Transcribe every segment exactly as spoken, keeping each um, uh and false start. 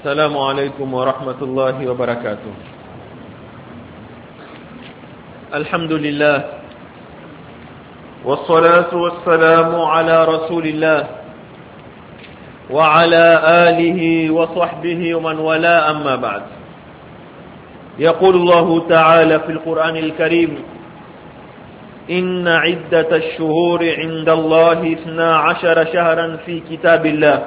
السلام عليكم ورحمة الله وبركاته. الحمد لله والصلاة والسلام على رسول الله وعلى آله وصحبه ومن والاه، أما بعد. يقول الله تعالى في القرآن الكريم: إن عدة الشهور عند الله اثنا عشر شهرا في كتاب الله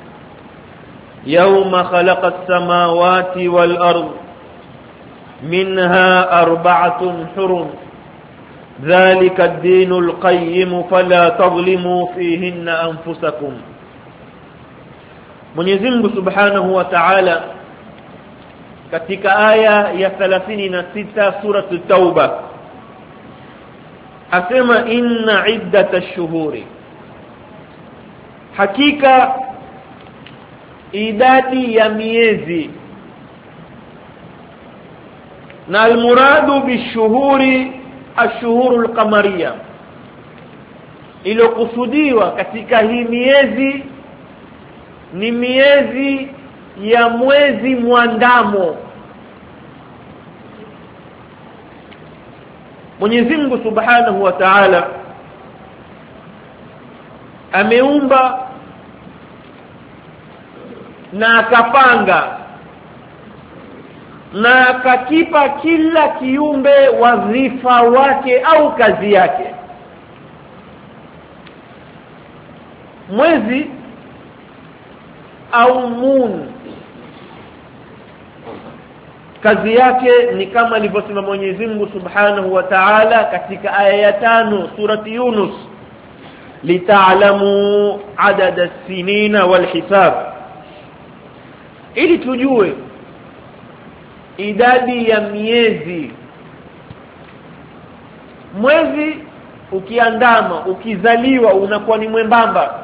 يوم خلق السماوات والأرض منها أربعة حرم ذلك الدين القيم فلا تظلموا فيهن أنفسكم. Mwenyezi Mungu Subhanahu wa Ta'ala katika aya ya thelathini na sita sura at-Tauba asema inna iddatash shuhuri, hakika idadi ya miezi, na almuradu bishuhuri ashuhurul qamariya, ilokusudiwa katika hii miezi ni miezi ya mwezi mwandamo. Mwenyezi Mungu Subhanahu wa Ta'ala ameumba na akapanga na akakipa kila kiumbe wadhifa wake au kazi yake. Mwezi au moon kazi yake ni kama alivyosema Mwenyezi Mungu Subhanahu wa Ta'ala katika aya ya tano surati Yunus: lita'lamu adada as-sinina wal hisab, ili tujue idadi ya miezi. Mwezi ukiandama, ukizaliwa unakuwa ni mwembamba,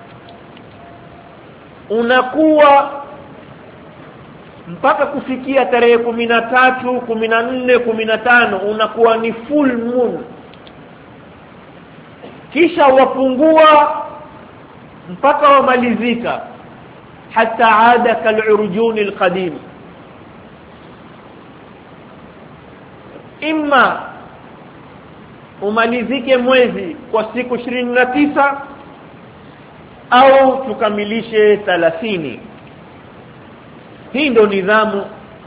unakuwa mpaka kufikia tarehe kumi na tatu, kumi na nne, kumi na tano unakuwa ni full moon, kisha wapungua mpaka wamalizika hata ada kal'urjun alqadim. Imma umalizike mwezi kwa siku ishirini na tisa au tukamilishe thelathini. Hii ndio nidhamu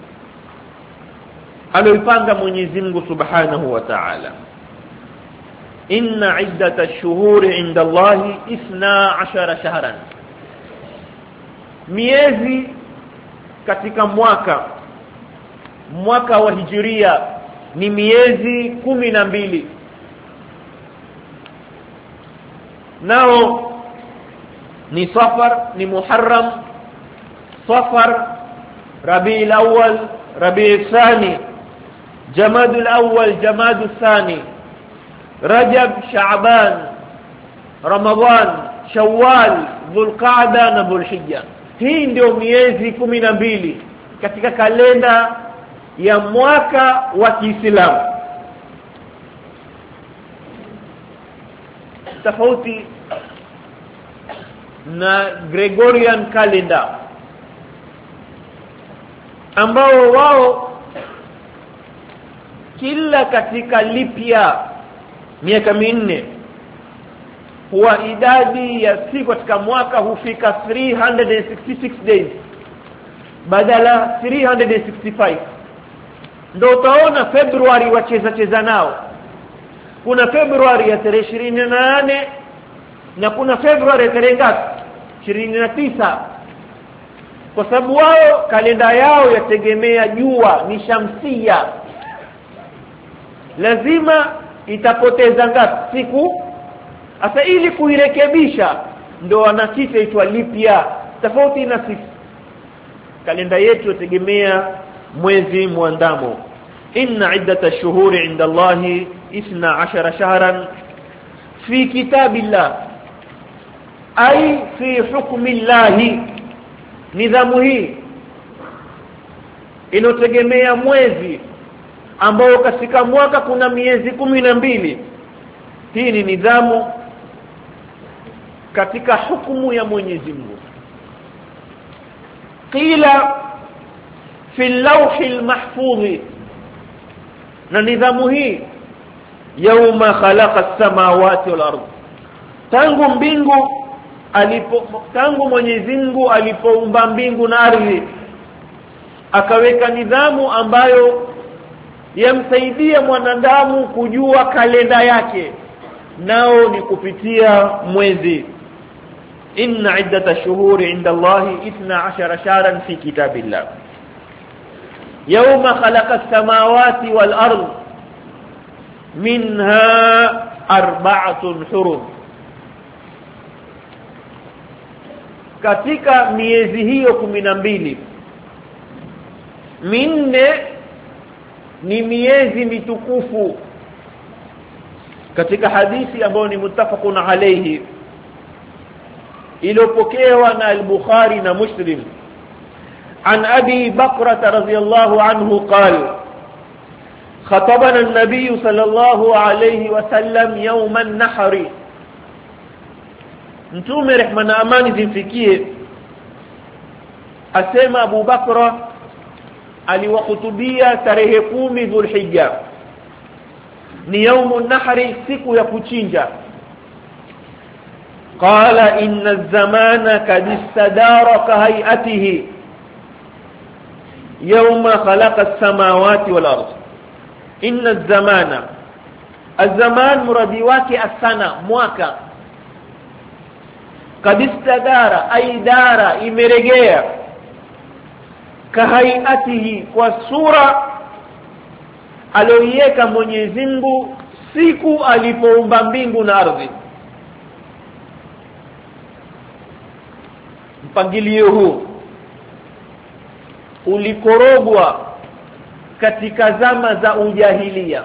aliyopanga Mwenyezi Mungu Subhanahu wa Ta'ala. Inna iddatash shuhuri inda Allahi ithna ashara shahran, miezi katika mwaka mwaka wa hijiria ni miezi kumi na mbili. Nao ni Safar, ni Muharram, Safar, Rabiul Awwal, Rabiul Thani, Jamadul Awwal, Jamadul Thani, Rajab, Shaaban, Ramadhan, Shawwal, Dhulqa'da na Dhulhijja. Hii ndio miezi kumi na mbili katika kalenda ya mwaka wa Kiislamu. Tofauti na Gregorian calendar ambao wao kila katika lipia miaka minne huwa idadi ya siku katika mwaka hufika three hundred sixty-six days badala three hundred sixty-five. Ndio utaona Februari wacheza cheza nao. Kuna Februari ya tarehe ishirini na nane na kuna Februari ya tarehe ngapi? ishirini na tisa. Kwa sababu wao kalenda yao yategemea jua, ni shamsia. Lazima itapoteza ngapi siku? Hasa ili kuirekebisha ndio wanakita itwa lipia, tofauti na sisi. Kalenda yetu yategemea mwezi mwandamo. Inna iddatash shuhuri inda Allahi ithna ashara shahran fi kitabillah, ay fi hukmillahi. Nidhamu hii inotegemea mwezi ambao katika mwaka kuna miezi kumi na mbili. Hii ni nidhamu katika hukumu ya Mwenyezi Mungu. qila fi al-lawh al-mahfuz, na nidhamu hii yauma khalaqa as-samawati wal ardh, tangu mbingu alipo tangu Mwenyezi Mungu alipoumba mbingu na ardhi akaweka nidhamu ambayo yamsaidia mwanadamu kujua kalenda yake, nao ni kupitia mwezi. inna iddata shuhuri inda Allahi ithna ashara shahran fi kitabillah yawma khalaqa as-samawati wal ardh minha arba'atun hurum. Katika miezi hiyo kumi na mbili, minne ni miezi mitukufu. Katika hadithi ambayo ni muttafaqun alayhi iliyopokewa na al-Bukhari na Muslim, an Abi Bakrah radhiyallahu anhu qala خطبنا النبي صلى الله عليه وسلم يوم النحر. Mtume rehma na amani zimfikie asema Abu Bakra aliwahutubia tarehe kumi Dhulhijja, ni yaumun nahri, siku ya kuchinja. Qala inna az-zamana kad istadara ka hay'atihi yawma khalaqa as-samawati wal ardh. inna az-zamana, az-zaman muradi wake as-sana, mwaka. kadistadara ay dara, imeregea. kahaiatihi, kwa sura aliyoiweka Mwenyezi Mungu siku alipoumba mbingu na ardhi. Mpangilio huu ulikorogwa katika zama za ujahilia.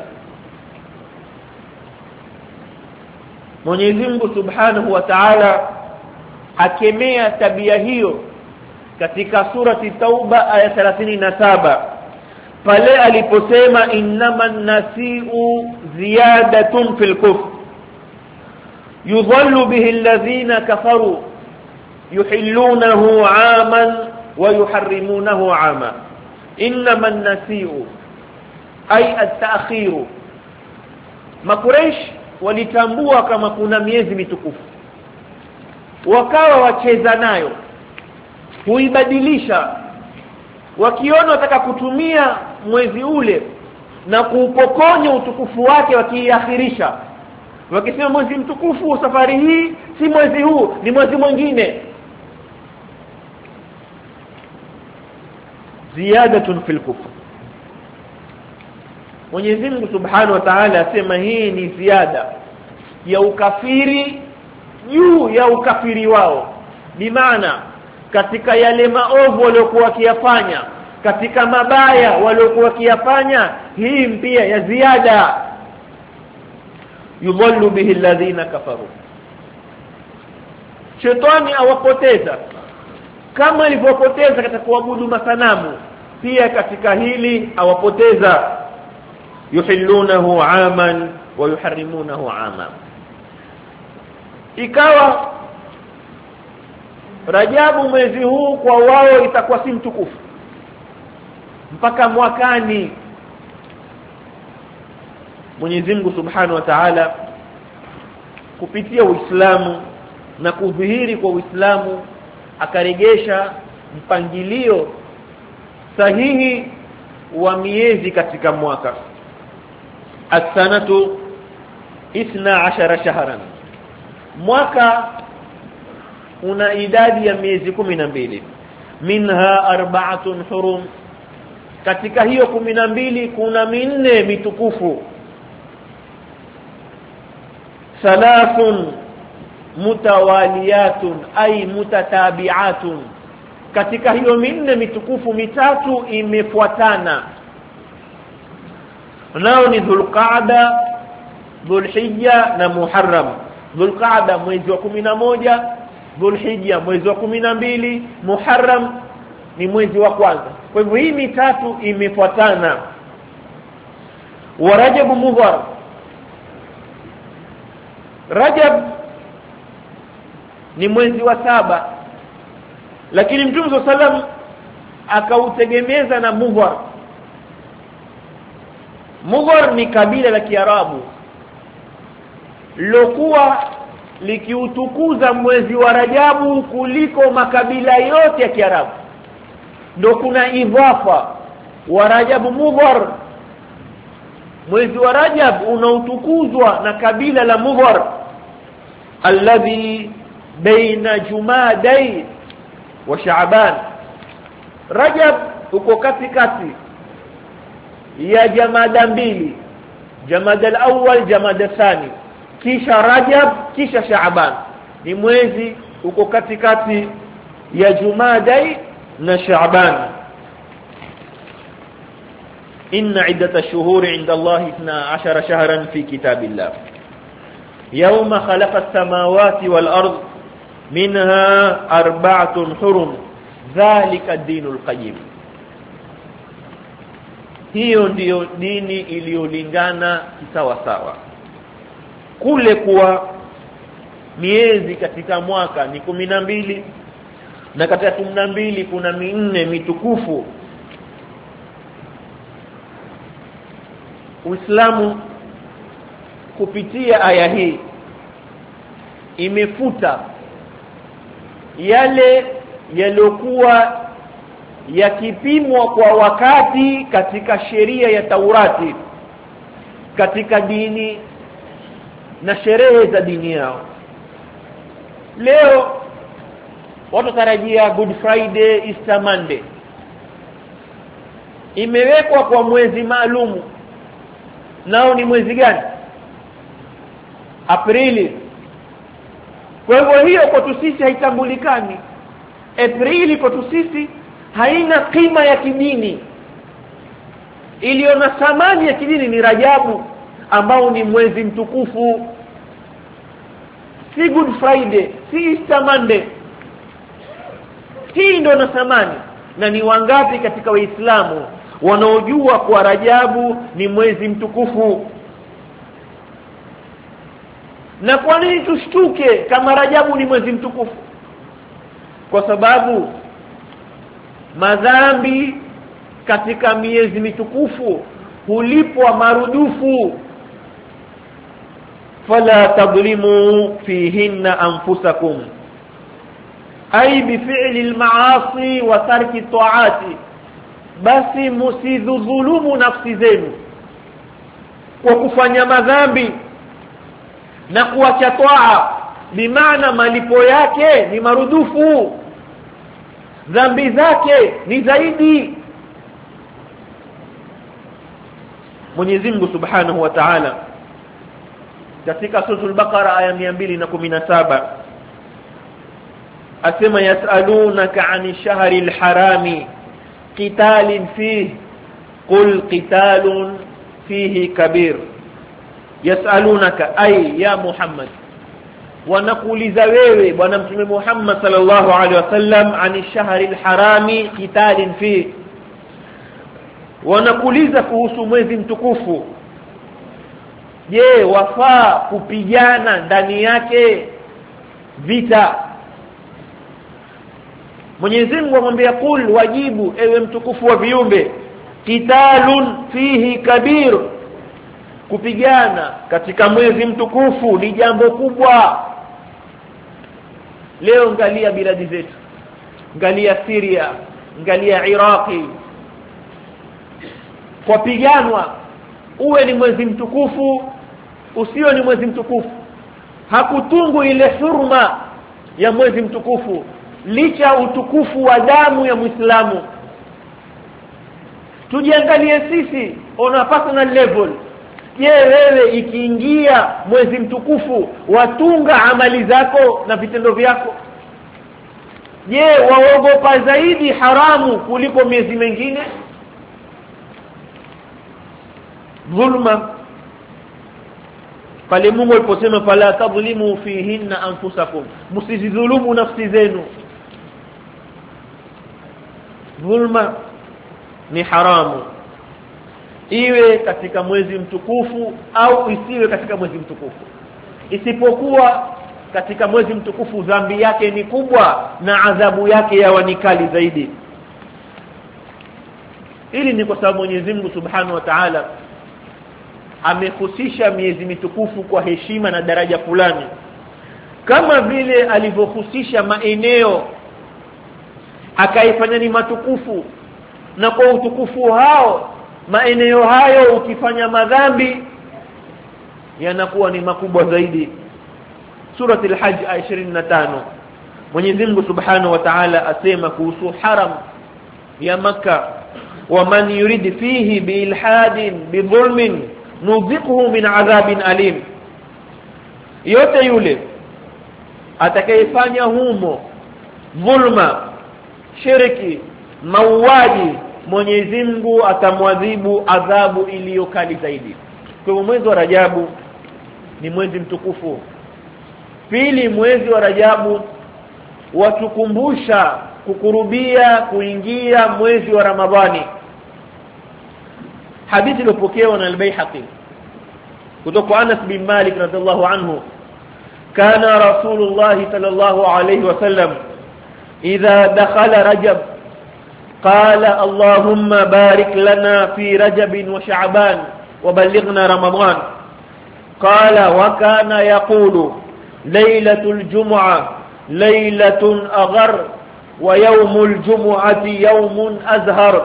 Mwenyezi Mungu Subhanahu wa Ta'ala akemea tabia hiyo katika surati Tauba aya thelathini na saba pale aliposema innaman nasi'u ziyadatun fil kufr yudhallu bihi alladhina kafaru yuhillunahu 'aman wa yuharrimunahu 'ama. innaman nasi'u ay at-ta'khiru. Makuraish walitambua kama kuna miezi mitukufu, wakawa wacheza nayo, huibadilisha. Wakiona wataka kutumia mwezi ule na kuupokonya utukufu wake, wakiakhirisha, wakisema mwezi mtukufu safari hii si mwezi huu, ni mwezi mwingine. ziyadatun fil kufr. Mwenyezi Mungu Subhanahu wa Ta'ala asema hii ni ziada ya ukafiri juu ya ukafiri wao. Bimaana katika yale maovu waliokuwa wakiyafanya, katika mabaya waliokuwa wakiyafanya, hii pia ya ziada. yudhallu bihi alladhina kafaru, shetani awapoteza kama alivyopoteza katika kuabudu masanamu, pia katika hili awapoteza. yuhillunahu 'aman wa yuharrimunahu 'ama. Ikawa Rajabu mwezi huu kwa wao itakuwa si mtukufu mpaka mwakani. Mwenyezi Mungu Subhanahu wa Ta'ala kupitia Uislamu na kudhihiri kwa Uislamu akaregesha mpangilio sahihi wa miezi katika mwaka. As-sanatu ithna ashara shahran, mwaka una idadi ya miezi kumi na mbili. minha arba'atun hurum, katika hiyo kumi na mbili kuna minne mitukufu. thalathun mutawaliyatun ay mutatabi'atun, katika hiyo minne mitukufu mitatu imefuatana, nao ni Dhulqa'da, Dhulhijja na Muharram. Dhulqa'da mwezi wa kumi na moja, Dhulhijja mwezi wa kumi na mbili, Muharram ni mwezi wa kwanza. Kwa hivyo hii mitatu imefuatana. wa Rajab Mudhar, Rajab ni mwezi wa saba, lakini Mtume sallam akautegemeza na Mudhar. Mudhar ni kabila la Kiarabu lokuwa likiutukuza mwezi wa Rajabu kuliko makabila yote ya Kiarabu. Ndio kuna idhafa wa Rajabu Mudhar. Mwezi wa Rajab unautukuzwa na kabila la Mudhar alladhi baina Jumadai wa Shaaban. Rajab uko katikati ya Jamada mbili, Jamada al-awwal, Jamada thani, kisha Rajab, kisha Shaaban. Ni mwezi uko katikati ya Jumadai na Shaaban. Inna iddata ash-shuhuri 'inda Allah ithna 'ashara shahran fi kitabillah yawma khalaqa as-samawati wal ard minha arba'atun hurum dhalika ad-dinul qayyim. Hiyo ndiyo dini iliyolingana sawa sawa. Kule kuwa miezi katika mwaka ni kumi na mbili na katika kumi na mbili kuna minne mitukufu. Uislamu kupitia aya hii imefuta yale yaliokuwa yakipimwa kwa wakati katika sheria ya Taurati, katika dini na sherehe za dini yao. Leo watu tarajia Good Friday, Easter Monday imewekwa kwa mwezi maalumu. Nao ni mwezi gani? Aprili. Kwa hivyo hiyo kwa sisi haitambulikani. Aprili kwa sisi haina kima ya kidini. Iliyo na thamani ya kidini ni Rajabu ambao ni mwezi mtukufu. Si Good Friday, si Easter Monday. Hii ndio na thamani. Na ni wangapi katika Waislamu wanaojua kwa Rajabu ni mwezi mtukufu? Na kwa nini tushtuke kama Rajabu ni mwezi mtukufu? Kwa sababu madhambi katika miezi mitukufu hulipwa marudufu. Fala tadhlimu fihinna anfusakum, ay bifi'li al-ma'asi wa tarki at-ta'ati, basi msidhulumu nafsi zenu kwa kufanya madhambi na kuacha toa. Bimaana malipo yake ni marudufu, dhambi zake ni zaidi. Mwenyezi Mungu Subhanahu wa Ta'ala katika suratul Baqara aya mia mbili kumi na saba asema yasalunaka 'ani shahril harami qitalin fihi qul qitalun fihi kabir. Yasalunaka ay ya Muhammad, wanakuuliza wewe bwana mtume Muhammad sallallahu alaihi wasallam, 'ani shahril harami qitalin fihi, wanakuuliza kuhusu mwezi mtukufu. Je, wafaa kupigana ndani yake vita? Mwenyezi Mungu amwambia qul, wajibu ewe mtukufu wa viumbe, qitalun fihi kabir, kupigana katika mwezi mtukufu ni jambo kubwa. Leo angalia biladi zetu, angalia Syria, angalia Iraqi, kwa piganwa, uwe ni mwezi mtukufu usio ni mwezi mtukufu, hakutungu ile hurma ya mwezi mtukufu licha utukufu wa damu ya Muislamu. Tujiangalie sisi on a personal level. Je, wewe ikiingia mwezi mtukufu watunga amali zako na vitendo vyako? Je, waogopa zaidi haramu kuliko miezi mingine? Dhulma. Pale Mungu aliposema fala tadhlimu fihinna anfusakum, msizidhulumu nafsi zenu. Dhulma ni haramu, iwe katika mwezi mtukufu au isiwe katika mwezi mtukufu. Isipokuwa katika mwezi mtukufu dhambi yake ni kubwa na adhabu yake yawa ni kali zaidi. Ili ni kwa sababu Mwenyezi Mungu Subhanahu wa Ta'ala amehusisha miezi mitukufu kwa heshima na daraja fulani, kama vile alivyohusisha maeneo akaifanya ni matukufu, na kwa utukufu hao maeneo hayo ukifanya madhambi yanakuwa ni makubwa zaidi. Suratul Hajj aya ishirini na tano Mwenyezi Mungu Subhanahu wa Ta'ala asema kuhusu haram ya Makkah, wa man yurid fihi biilhadin bidhulmin nudhiquhu min adhabin alim. Yote yule atakayefanya humo dhulma, shirki, mauaji, Mwenyezi Mungu atamwadhibu adhabu iliyokali zaidi. Kwa hivyo mwezi wa Rajabu ni mwezi mtukufu. Pili, mwezi wa Rajabu watukumbusha kukurubia kuingia mwezi wa Ramadhani. Hadithi iliyopokewa na al-Baihaqi kutoka Anas bin Malik radhiallahu anhu, kana Rasulullah sallallahu alayhi wasallam idha dakhala Rajab qala Allahumma barik lana fi Rajab wa Sha'ban wa ballighna Ramadan. Qala wa kana yaqulu laylatul jum'ah laylatun aghar wa yawmul jum'ati yawmun azhar.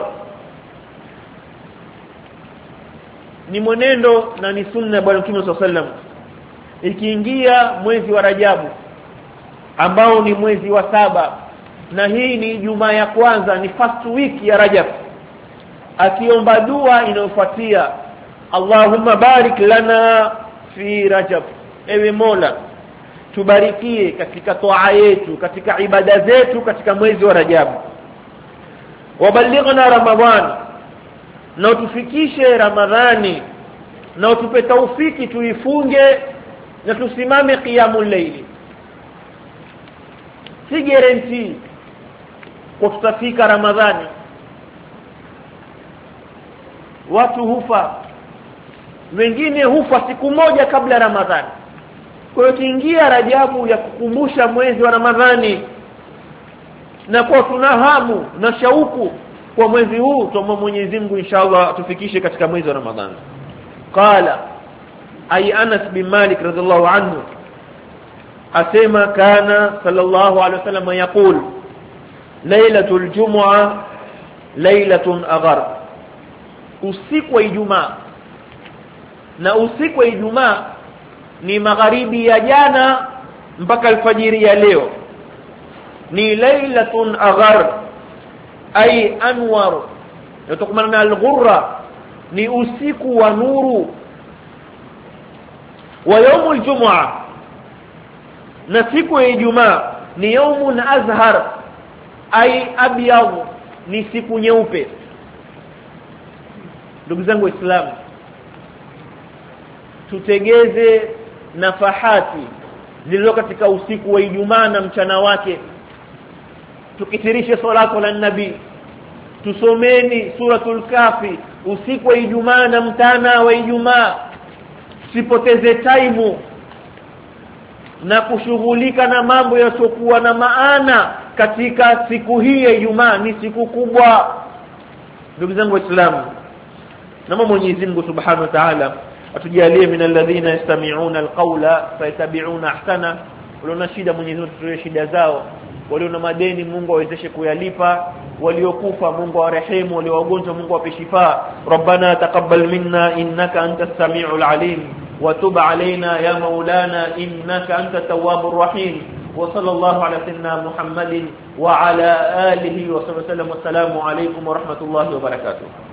Ni mwenendo na ni sunna bwana Mtume sallallahu alayhi wasallam, ikiingia mwezi wa Rajabu ambao ni mwezi wa saba, na hii ni Ijumaa ya kwanza, ni first week ya Rajab, akiomba dua inayofuatia Allahumma barik lana fi Rajab, ewe Mola tubarikie katika toa yetu, katika ibada zetu katika mwezi wa Rajabu. Waballighna Ramadhan, na utufikishe Ramadhani, na utupe taufiki tuifunge na tusimame qiyamul layli. Si guarantee kwa tutafika Ramadhani. Watu hufa, wengine hufa siku moja kabla Ramadhani. Kwa hiyo kiingia Rajabu ya kukumbusha mwezi wa Ramadhani, na kwa tuna hamu na shauku kwa mwezi huu, tuombe Mwenyezi Mungu inshallah atufikishe katika mwezi wa Ramadhani. Qala ay Anas bin Malik radhiallahu anhu asema kana sallallahu alayhi wasallam yaqul lailatul jum'a lailatun aghar, usiku wa Ijumaa. Na usiku wa Ijumaa ni magharibi ya jana mpaka alfajiri ya leo, ni lailatun aghar ay anwar, yatokana na al-ghurra, ni usiku wa nuru. Wa yaumul jum'a, na siku ya Ijumaa ni yaumun azhar ay abyad, ni siku nyeupe. Ndugu zangu Waislamu, tutegeze nafahati zilizo katika usiku wa Ijumaa na mchana wake, tukithirishe salatu la nabii, tusomeni suratul Kafi usiku wa Ijumaa na mchana wa Ijumaa. Sipoteze time na kushughulika na mambo yasiokuwa na maana katika siku hii ya Ijumaa. Ni siku kubwa ndugu zangu Waislamu. Naomba Mwenyezi Mungu Subhanahu wa Ta'ala atujalie min alladhina yastami'una alqawla fayatabi'una ahsana. Walio shida Mwenyezi Mungu tutoe shida zao, walio na madeni Mungu awezeshe kuyalipa, waliokufa Mungu awarehemu, walio wagonjwa Mungu awape shifa. Rabbana taqabbal minna innaka antas samiul alim wa tub alaina ya maulana innaka antat tawwabur rahim. Wa sallallahu ala sayyidina Muhammadin wa ala alihi wa sallam. Wassalamu alaykum wa rahmatullahi wa barakatuh.